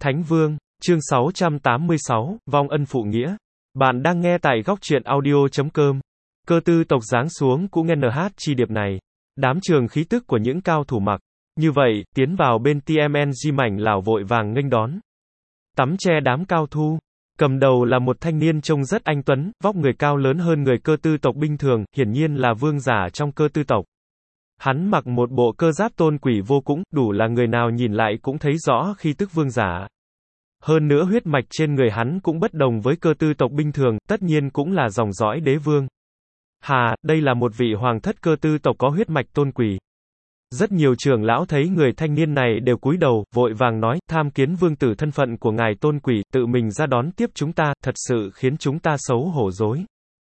Thánh Vương, chương 686, vong ân phụ nghĩa. Bạn đang nghe tại góc truyện audio.com. Cơ tư tộc giáng xuống cũng nghe NH chi điệp này. Đám trường khí tức của những cao thủ mặc. Như vậy, tiến vào bên TMNG mảnh lảo vội vàng nghênh đón. Tắm che đám cao thu. Cầm đầu là một thanh niên trông rất anh tuấn, vóc người cao lớn hơn người cơ tư tộc bình thường, hiển nhiên là vương giả trong cơ tư tộc. Hắn mặc một bộ cơ giáp tôn quỷ vô cũng, đủ là người nào nhìn lại cũng thấy rõ khí tức vương giả. Hơn nữa huyết mạch trên người hắn cũng bất đồng với cơ tư tộc bình thường, tất nhiên cũng là dòng dõi đế vương. Hà, đây là một vị hoàng thất cơ tư tộc có huyết mạch tôn quỷ. Rất nhiều trưởng lão thấy người thanh niên này đều cúi đầu, vội vàng nói, tham kiến vương tử thân phận của ngài tôn quỷ, tự mình ra đón tiếp chúng ta, thật sự khiến chúng ta xấu hổ dối.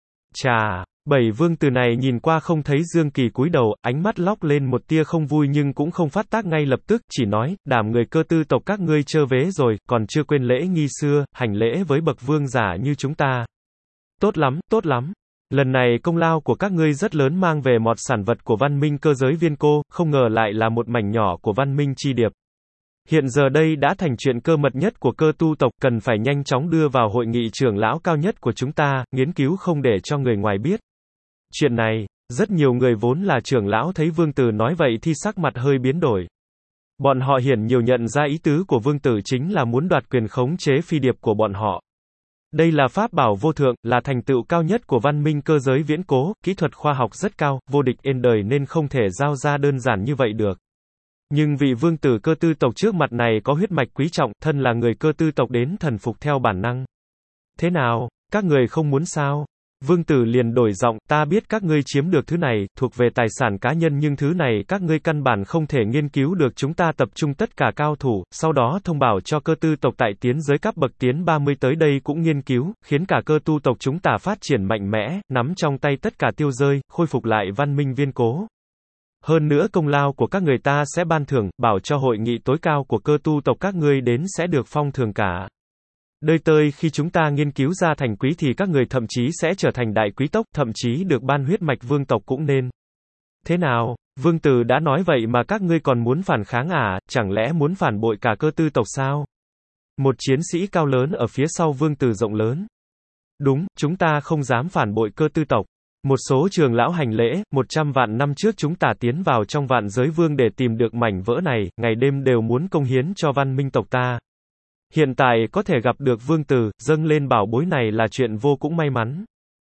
Chà, bảy vương tử này nhìn qua không thấy Dương Kỳ cúi đầu, ánh mắt lóc lên một tia không vui nhưng cũng không phát tác ngay lập tức, chỉ nói, đảm người cơ tư tộc các ngươi chơ vế rồi, còn chưa quên lễ nghi xưa, hành lễ với bậc vương giả như chúng ta. Tốt lắm, tốt lắm. Lần này công lao của các ngươi rất lớn mang về một sản vật của văn minh cơ giới viên cô, không ngờ lại là một mảnh nhỏ của văn minh chi điệp. Hiện giờ đây đã thành chuyện cơ mật nhất của cơ tu tộc, cần phải nhanh chóng đưa vào hội nghị trưởng lão cao nhất của chúng ta, nghiên cứu không để cho người ngoài biết. Chuyện này, rất nhiều người vốn là trưởng lão thấy vương tử nói vậy thì sắc mặt hơi biến đổi. Bọn họ hiển nhiều nhận ra ý tứ của vương tử chính là muốn đoạt quyền khống chế phi điệp của bọn họ. Đây là pháp bảo vô thượng, là thành tựu cao nhất của văn minh cơ giới viễn cố, kỹ thuật khoa học rất cao, vô địch ên đời nên không thể giao ra đơn giản như vậy được. Nhưng vị vương tử cơ tư tộc trước mặt này có huyết mạch quý trọng, thân là người cơ tư tộc đến thần phục theo bản năng. Thế nào, các người không muốn sao? Vương tử liền đổi giọng, ta biết các ngươi chiếm được thứ này, thuộc về tài sản cá nhân nhưng thứ này các ngươi căn bản không thể nghiên cứu được, chúng ta tập trung tất cả cao thủ, sau đó thông báo cho cơ tư tộc tại tiến giới cấp bậc tiến 30 tới đây cũng nghiên cứu, khiến cả cơ tu tộc chúng ta phát triển mạnh mẽ, nắm trong tay tất cả tiêu rơi, khôi phục lại văn minh viên cố. Hơn nữa công lao của các người ta sẽ ban thưởng, bảo cho hội nghị tối cao của cơ tu tộc các ngươi đến sẽ được phong thưởng cả. Đời tới khi chúng ta nghiên cứu ra thành quý thì các người thậm chí sẽ trở thành đại quý tộc, thậm chí được ban huyết mạch vương tộc cũng nên. Thế nào, vương tử đã nói vậy mà các ngươi còn muốn phản kháng à, chẳng lẽ muốn phản bội cả cơ tư tộc sao? Một chiến sĩ cao lớn ở phía sau vương tử rộng lớn. Đúng, chúng ta không dám phản bội cơ tư tộc. Một số trường lão hành lễ, 100 vạn năm trước chúng ta tiến vào trong vạn giới vương để tìm được mảnh vỡ này, ngày đêm đều muốn công hiến cho văn minh tộc ta. Hiện tại có thể gặp được vương tử, dâng lên bảo bối này là chuyện vô cùng may mắn.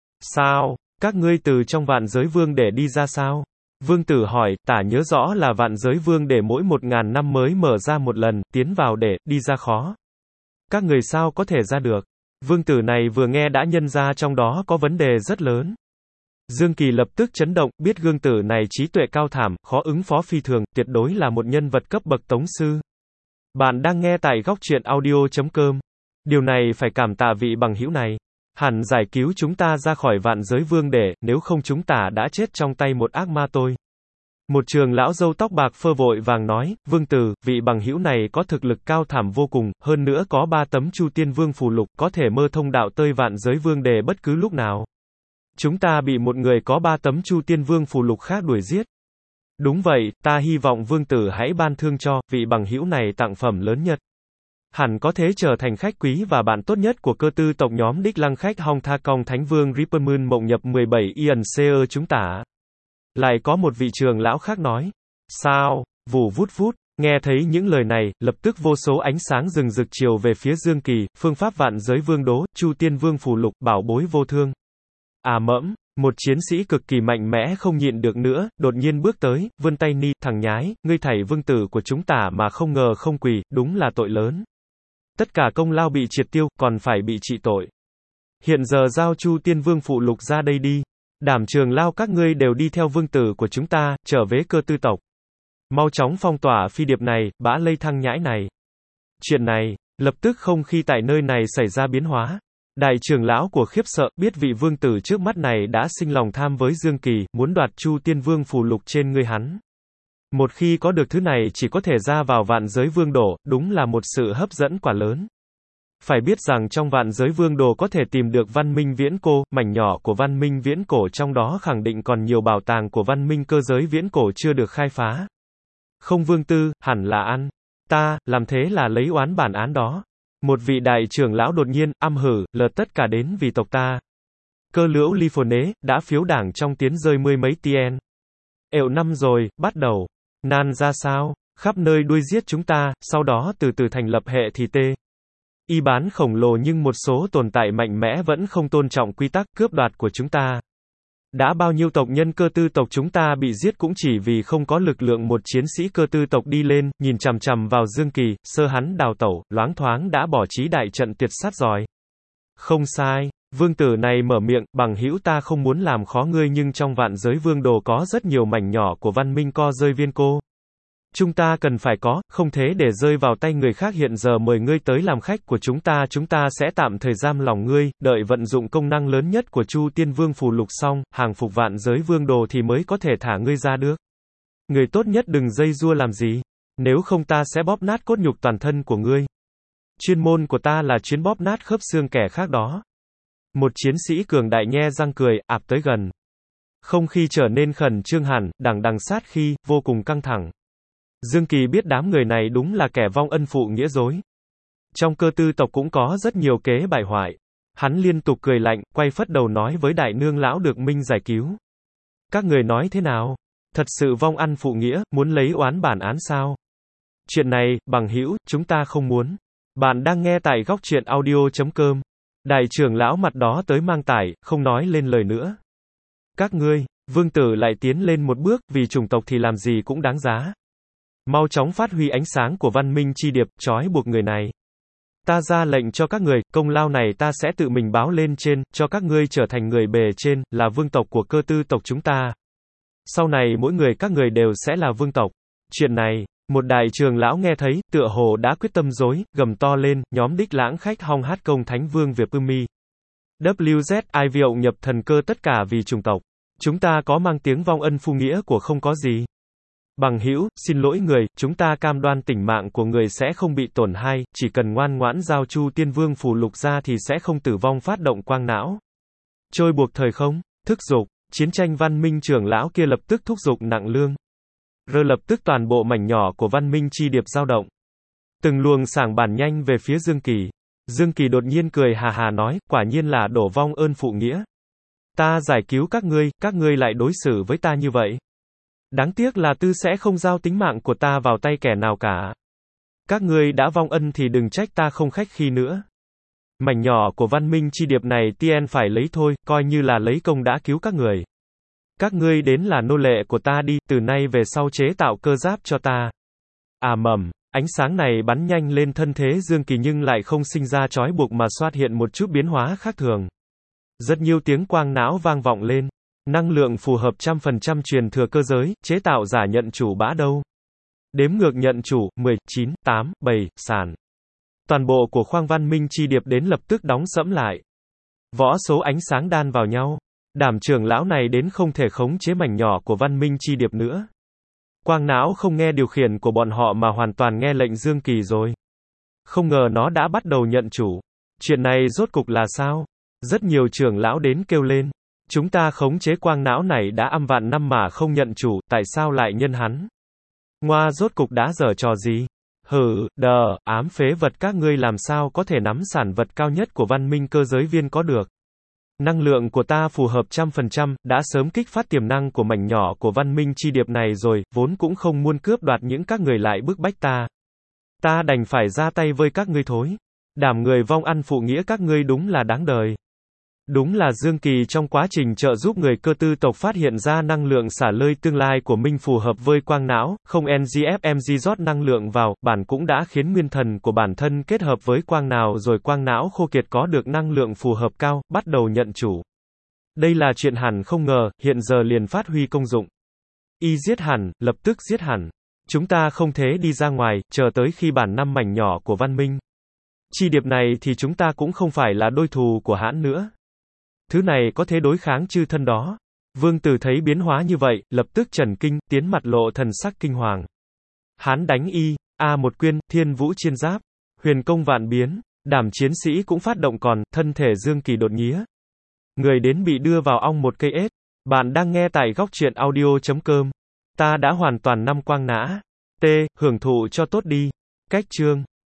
Sao? Các ngươi từ trong vạn giới vương để đi ra sao? Vương tử hỏi, tả nhớ rõ là vạn giới vương để mỗi 1000 năm mới mở ra một lần, tiến vào để, đi ra khó. Các người sao có thể ra được? Vương tử này vừa nghe đã nhận ra trong đó có vấn đề rất lớn. Dương Kỳ lập tức chấn động, biết gương tử này trí tuệ cao thảm, khó ứng phó phi thường, tuyệt đối là một nhân vật cấp bậc tông sư. Bạn đang nghe tại góc truyện audio.com. Điều này phải cảm tạ vị bằng hữu này. Hẳn giải cứu chúng ta ra khỏi vạn giới vương để, nếu không chúng ta đã chết trong tay một ác ma tôi. Một trường lão râu tóc bạc phơ vội vàng nói, vương tử, vị bằng hữu này có thực lực cao thảm vô cùng, hơn nữa có 3 tấm Chu Tiên Vương phù lục, có thể mơ thông đạo tơi vạn giới vương để bất cứ lúc nào. Chúng ta bị một người có 3 tấm Chu Tiên Vương phù lục khác đuổi giết. Đúng vậy, ta hy vọng vương tử hãy ban thương cho vị bằng hữu này tặng phẩm lớn nhất. Hẳn có thể trở thành khách quý và bạn tốt nhất của cơ tư tộc nhóm đích lăng khách Hong Tha Kong Thánh Vương Rippermoon mộng nhập 17 Ian Seer chúng ta. Lại có một vị trường lão khác nói. Sao? Vù vút vút. Nghe thấy những lời này, lập tức vô số ánh sáng rừng rực chiều về phía Dương Kỳ, phương pháp vạn giới vương đố, Chu Tiên Vương phù lục, bảo bối vô thương. À mẫm. Một chiến sĩ cực kỳ mạnh mẽ không nhịn được nữa, đột nhiên bước tới, vươn tay ni, thằng nhái, ngươi thảy vương tử của chúng ta mà không ngờ không quỳ, đúng là tội lớn. Tất cả công lao bị triệt tiêu, còn phải bị trị tội. Hiện giờ giao Chu Tiên Vương phụ lục ra đây đi. Đảm trường lao các ngươi đều đi theo vương tử của chúng ta, trở về cơ tư tộc. Mau chóng phong tỏa phi điệp này, bã lây thăng nhãi này. Chuyện này, lập tức không khí tại nơi này xảy ra biến hóa. Đại trưởng lão của khiếp sợ, biết vị vương tử trước mắt này đã sinh lòng tham với Dương Kỳ, muốn đoạt Chu Tiên Vương phù lục trên người hắn. Một khi có được thứ này chỉ có thể ra vào vạn giới vương đổ, đúng là một sự hấp dẫn quả lớn. Phải biết rằng trong vạn giới vương đồ có thể tìm được văn minh viễn cổ, mảnh nhỏ của văn minh viễn cổ trong đó khẳng định còn nhiều bảo tàng của văn minh cơ giới viễn cổ chưa được khai phá. Không vương tư, hẳn là ăn. Ta, làm thế là lấy oán bản án đó. Một vị đại trưởng lão đột nhiên, hử, lật tất cả đến vì tộc ta. Cơ liễu ly phồn nế, đã phiếu đảng trong tiến rơi mươi mấy tien. Ệu năm rồi, bắt đầu. Nan ra sao? Khắp nơi đuôi giết chúng ta, sau đó từ từ thành lập hệ thì tê. Y bán khổng lồ nhưng một số tồn tại mạnh mẽ vẫn không tôn trọng quy tắc cướp đoạt của chúng ta. Đã bao nhiêu tộc nhân cơ tư tộc chúng ta bị giết cũng chỉ vì không có lực lượng một chiến sĩ cơ tư tộc đi lên, nhìn chằm chằm vào Dương Kỳ, sơ hắn đào tẩu, loáng thoáng đã bỏ trí đại trận tuyệt sát rồi. Không sai. Vương tử này mở miệng, bằng hữu ta không muốn làm khó ngươi nhưng trong vạn giới vương đồ có rất nhiều mảnh nhỏ của văn minh co rơi viên cô. Chúng ta cần phải có, không thế để rơi vào tay người khác hiện giờ mời ngươi tới làm khách của chúng ta sẽ tạm thời giam lòng ngươi, đợi vận dụng công năng lớn nhất của Chu Tiên Vương phù lục xong, hàng phục vạn giới vương đồ thì mới có thể thả ngươi ra được. Người tốt nhất đừng dây dưa làm gì, nếu không ta sẽ bóp nát cốt nhục toàn thân của ngươi. Chuyên môn của ta là chuyến bóp nát khớp xương kẻ khác đó. Một chiến sĩ cường đại nhe răng cười, ạp tới gần. Không khí trở nên khẩn trương hẳn, đằng sát khi, vô cùng căng thẳng. Dương Kỳ biết đám người này đúng là kẻ vong ân phụ nghĩa dối. Trong cơ tư tộc cũng có rất nhiều kế bại hoại. Hắn liên tục cười lạnh, quay phất đầu nói với đại nương lão được Minh giải cứu. Các người nói thế nào? Thật sự vong ân phụ nghĩa, muốn lấy oán bản án sao? Chuyện này, bằng hữu, chúng ta không muốn. Bạn đang nghe tại góc truyện audio.com. Đại trưởng lão mặt đó tới mang tải, không nói lên lời nữa. Các ngươi, vương tử lại tiến lên một bước, vì chủng tộc thì làm gì cũng đáng giá. Mau chóng phát huy ánh sáng của văn minh chi điệp, trói buộc người này. Ta ra lệnh cho các người, công lao này ta sẽ tự mình báo lên trên, cho các ngươi trở thành người bề trên, là vương tộc của cơ tư tộc chúng ta. Sau này mỗi người các người đều sẽ là vương tộc. Chuyện này, một đại trưởng lão nghe thấy, tựa hồ đã quyết tâm dối, gầm to lên, nhóm đích lãng khách hong hát công thánh vương Việt Pumi. WZ, ai việu nhập thần cơ tất cả vì chủng tộc. Chúng ta có mang tiếng vong ân phu nghĩa của không có gì. Bằng hữu, xin lỗi người, chúng ta cam đoan tính mạng của người sẽ không bị tổn hại, chỉ cần ngoan ngoãn giao Chu Tiên Vương phù lục ra thì sẽ không tử vong phát động quang não. Trôi buộc thời không, thức dục, chiến tranh văn minh trưởng lão kia lập tức thúc giục nặng lương. Lập tức toàn bộ mảnh nhỏ của văn minh chi điệp dao động. Từng luồng sảng bản nhanh về phía Dương Kỳ. Dương Kỳ đột nhiên cười hà hà nói, quả nhiên là đổ vong ơn phụ nghĩa. Ta giải cứu các ngươi lại đối xử với ta như vậy. Đáng tiếc là tư sẽ không giao tính mạng của ta vào tay kẻ nào cả. Các ngươi đã vong ân thì đừng trách ta không khách khí nữa. Mảnh nhỏ của văn minh chi điệp này tien phải lấy thôi, coi như là lấy công đã cứu các người. Các ngươi đến là nô lệ của ta đi, từ nay về sau chế tạo cơ giáp cho ta. Mầm, ánh sáng này bắn nhanh lên thân thế Dương Kỳ nhưng lại không sinh ra trói buộc mà xuất hiện một chút biến hóa khác thường. Rất nhiều tiếng quang não vang vọng lên. Năng lượng phù hợp 100% truyền thừa cơ giới, chế tạo giả nhận chủ bã đâu. Đếm ngược nhận chủ, 10, 9, 8, 7, sản. Toàn bộ của khoang văn minh chi điệp đến lập tức đóng sẫm lại. Võ số ánh sáng đan vào nhau. Đảm trưởng lão này đến không thể khống chế mảnh nhỏ của văn minh chi điệp nữa. Quang não không nghe điều khiển của bọn họ mà hoàn toàn nghe lệnh Dương Kỳ rồi. Không ngờ nó đã bắt đầu nhận chủ. Chuyện này rốt cục là sao? Rất nhiều trưởng lão đến kêu lên. Chúng ta khống chế quang não này đã âm vạn năm mà không nhận chủ, tại sao lại nhân hắn? Ngoa rốt cục đã giở trò gì? Ám phế vật các ngươi làm sao có thể nắm sản vật cao nhất của văn minh cơ giới viên có được? Năng lượng của ta phù hợp 100%, đã sớm kích phát tiềm năng của mảnh nhỏ của văn minh chi điệp này rồi, vốn cũng không muốn cướp đoạt những các người lại bức bách ta. Ta đành phải ra tay với các ngươi thôi. Đảm người vong ăn phụ nghĩa các ngươi đúng là đáng đời. Đúng là Dương Kỳ trong quá trình trợ giúp người cơ tư tộc phát hiện ra năng lượng xả lơi tương lai của Minh phù hợp với quang não, không NGFMG rót năng lượng vào, bản cũng đã khiến nguyên thần của bản thân kết hợp với quang nào rồi quang não khô kiệt có được năng lượng phù hợp cao, bắt đầu nhận chủ. Đây là chuyện hẳn không ngờ, hiện giờ liền phát huy công dụng. Y giết hẳn, lập tức giết hẳn. Chúng ta không thế đi ra ngoài, chờ tới khi bản năm mảnh nhỏ của văn minh. Chi điệp này thì chúng ta cũng không phải là đối thủ của hãn nữa. Thứ này có thể đối kháng chư thân đó. Vương tử thấy biến hóa như vậy, lập tức trần kinh, tiến mặt lộ thần sắc kinh hoàng. Hán đánh y, một quyên, thiên vũ chiên giáp, huyền công vạn biến, đảm chiến sĩ cũng phát động còn, thân thể Dương Kỳ đột nhía. Người đến bị đưa vào ong một cây ếch. Bạn đang nghe tại góc truyện audio.com. Ta đã hoàn toàn năm quang nã. Hưởng thụ cho tốt đi. Cách chương